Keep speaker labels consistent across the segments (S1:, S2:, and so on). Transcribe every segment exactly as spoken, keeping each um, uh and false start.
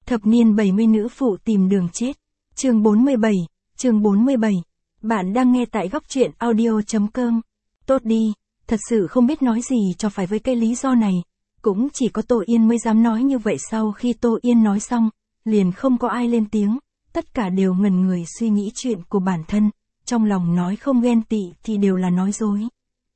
S1: Thập niên bảy mươi nữ phụ tìm đường chết. Chương bốn mươi bảy, chương bốn mươi bảy. Bạn đang nghe tại góc truyện audio chấm com. Tốt đi, thật sự không biết nói gì cho phải với cái lý do này. Cũng chỉ có Tô Yên mới dám nói như vậy. Sau khi Tô Yên nói xong, liền không có ai lên tiếng, tất cả đều ngẩn người suy nghĩ chuyện của bản thân, trong lòng nói không ghen tị thì đều là nói dối.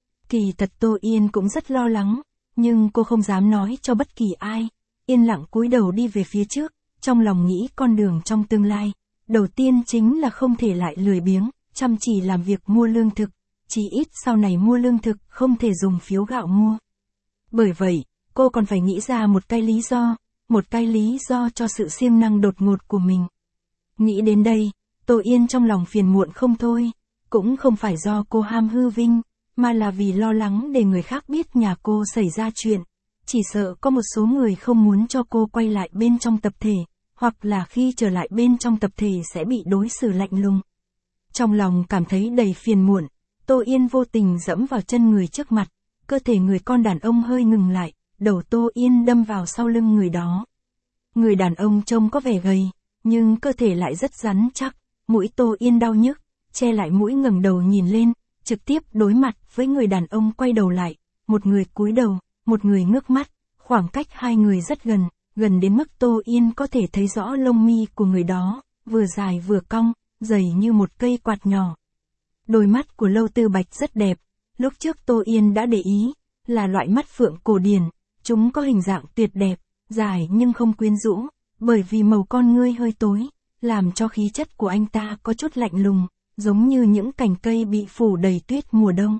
S1: Kỳ thật Tô Yên cũng rất lo lắng, nhưng cô không dám nói cho bất kỳ ai, yên lặng cúi đầu đi về phía trước, trong lòng nghĩ con đường trong tương lai. Đầu tiên chính là không thể lại lười biếng, chăm chỉ làm việc mua lương thực, chỉ ít sau này mua lương thực không thể dùng phiếu gạo mua. Bởi vậy, cô còn phải nghĩ ra một cái lý do, một cái lý do cho sự siêng năng đột ngột của mình. Nghĩ đến đây, Tô Yên trong lòng phiền muộn không thôi, cũng không phải do cô ham hư vinh, mà là vì lo lắng để người khác biết nhà cô xảy ra chuyện, chỉ sợ có một số người không muốn cho cô quay lại bên trong tập thể, hoặc là khi trở lại bên trong tập thể sẽ bị đối xử lạnh lùng. Trong lòng cảm thấy đầy phiền muộn, Tô Yên vô tình dẫm vào chân người trước mặt, cơ thể người con đàn ông hơi ngừng lại, đầu Tô Yên đâm vào sau lưng người đó. Người đàn ông trông có vẻ gầy, nhưng cơ thể lại rất rắn chắc, mũi Tô Yên đau nhức, che lại mũi ngẩng đầu nhìn lên, trực tiếp đối mặt với người đàn ông quay đầu lại, một người cúi đầu, một người ngước mắt, khoảng cách hai người rất gần, gần đến mức Tô Yên có thể thấy rõ lông mi của người đó, vừa dài vừa cong, dày như một cây quạt nhỏ. Đôi mắt của Lâu Tư Bạch rất đẹp, lúc trước Tô Yên đã để ý, là loại mắt phượng cổ điển, chúng có hình dạng tuyệt đẹp, dài nhưng không quyến rũ, bởi vì màu con ngươi hơi tối, làm cho khí chất của anh ta có chút lạnh lùng, giống như những cành cây bị phủ đầy tuyết mùa đông.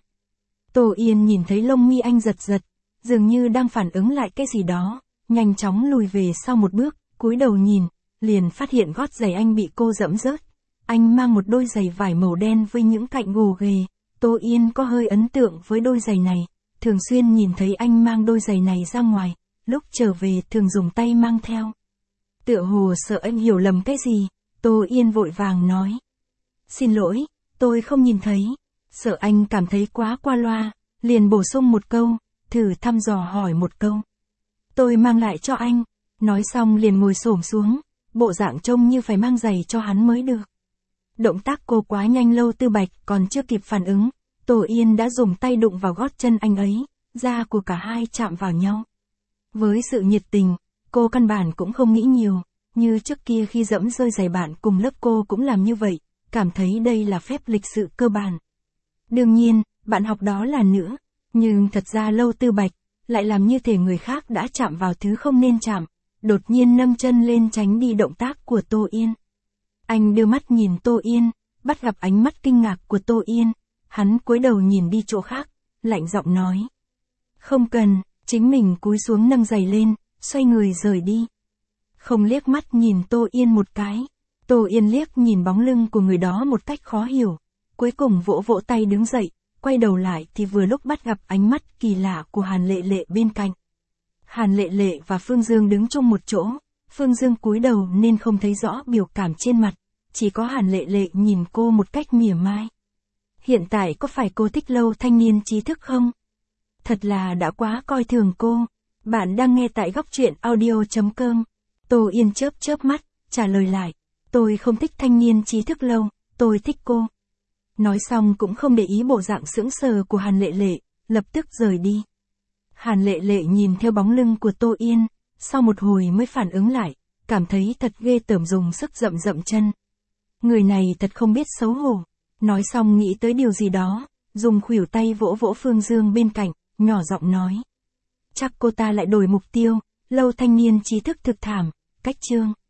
S1: Tô Yên nhìn thấy lông mi anh giật giật, dường như đang phản ứng lại cái gì đó, nhanh chóng lùi về sau một bước, cúi đầu nhìn, liền phát hiện gót giày anh bị cô dẫm rớt. Anh mang một đôi giày vải màu đen với những cạnh gồ ghề, Tô Yên có hơi ấn tượng với đôi giày này, thường xuyên nhìn thấy anh mang đôi giày này ra ngoài, lúc trở về thường dùng tay mang theo. Tựa hồ sợ anh hiểu lầm cái gì, Tô Yên vội vàng nói. Xin lỗi, tôi không nhìn thấy, sợ anh cảm thấy quá qua loa, liền bổ sung một câu, thử thăm dò hỏi một câu. Tôi mang lại cho anh, nói xong liền ngồi xổm xuống, bộ dạng trông như phải mang giày cho hắn mới được. Động tác cô quá nhanh, Lâu Tư Bạch còn chưa kịp phản ứng, Tô Yên đã dùng tay đụng vào gót chân anh ấy, da của cả hai chạm vào nhau. Với sự nhiệt tình, cô căn bản cũng không nghĩ nhiều, như trước kia khi dẫm rơi giày bạn cùng lớp cô cũng làm như vậy, cảm thấy đây là phép lịch sự cơ bản. Đương nhiên, bạn học đó là nữ, nhưng thật ra Lâu Tư Bạch lại làm như thể người khác đã chạm vào thứ không nên chạm, đột nhiên nâng chân lên tránh đi động tác của Tô Yên. Anh đưa mắt nhìn Tô Yên, bắt gặp ánh mắt kinh ngạc của Tô Yên, hắn cúi đầu nhìn đi chỗ khác, lạnh giọng nói. Không cần, chính mình cúi xuống nâng giày lên, xoay người rời đi. Không liếc mắt nhìn Tô Yên một cái, Tô Yên liếc nhìn bóng lưng của người đó một cách khó hiểu, cuối cùng vỗ vỗ tay đứng dậy, quay đầu lại thì vừa lúc bắt gặp ánh mắt kỳ lạ của Hàn Lệ Lệ bên cạnh. Hàn Lệ Lệ và Phương Dương đứng chung một chỗ, Phương Dương cúi đầu nên không thấy rõ biểu cảm trên mặt, chỉ có Hàn Lệ Lệ nhìn cô một cách mỉa mai. Hiện tại có phải cô thích Lâu thanh niên trí thức không? Thật là đã quá coi thường cô. Bạn đang nghe tại góc truyện audio chấm com. Tô Yên chớp chớp mắt, trả lời lại. Tôi không thích thanh niên trí thức Lâu, tôi thích cô. Nói xong cũng không để ý bộ dạng sững sờ của Hàn Lệ Lệ, lập tức rời đi. Hàn Lệ Lệ nhìn theo bóng lưng của Tô Yên, sau một hồi mới phản ứng lại, cảm thấy thật ghê tởm, dùng sức dậm dậm chân. Người này thật không biết xấu hổ. Nói xong nghĩ tới điều gì đó, dùng khuỷu tay vỗ vỗ Phương Dương bên cạnh, nhỏ giọng nói. Chắc cô ta lại đổi mục tiêu, Lâu thanh niên trí thức thực thảm, cách chương.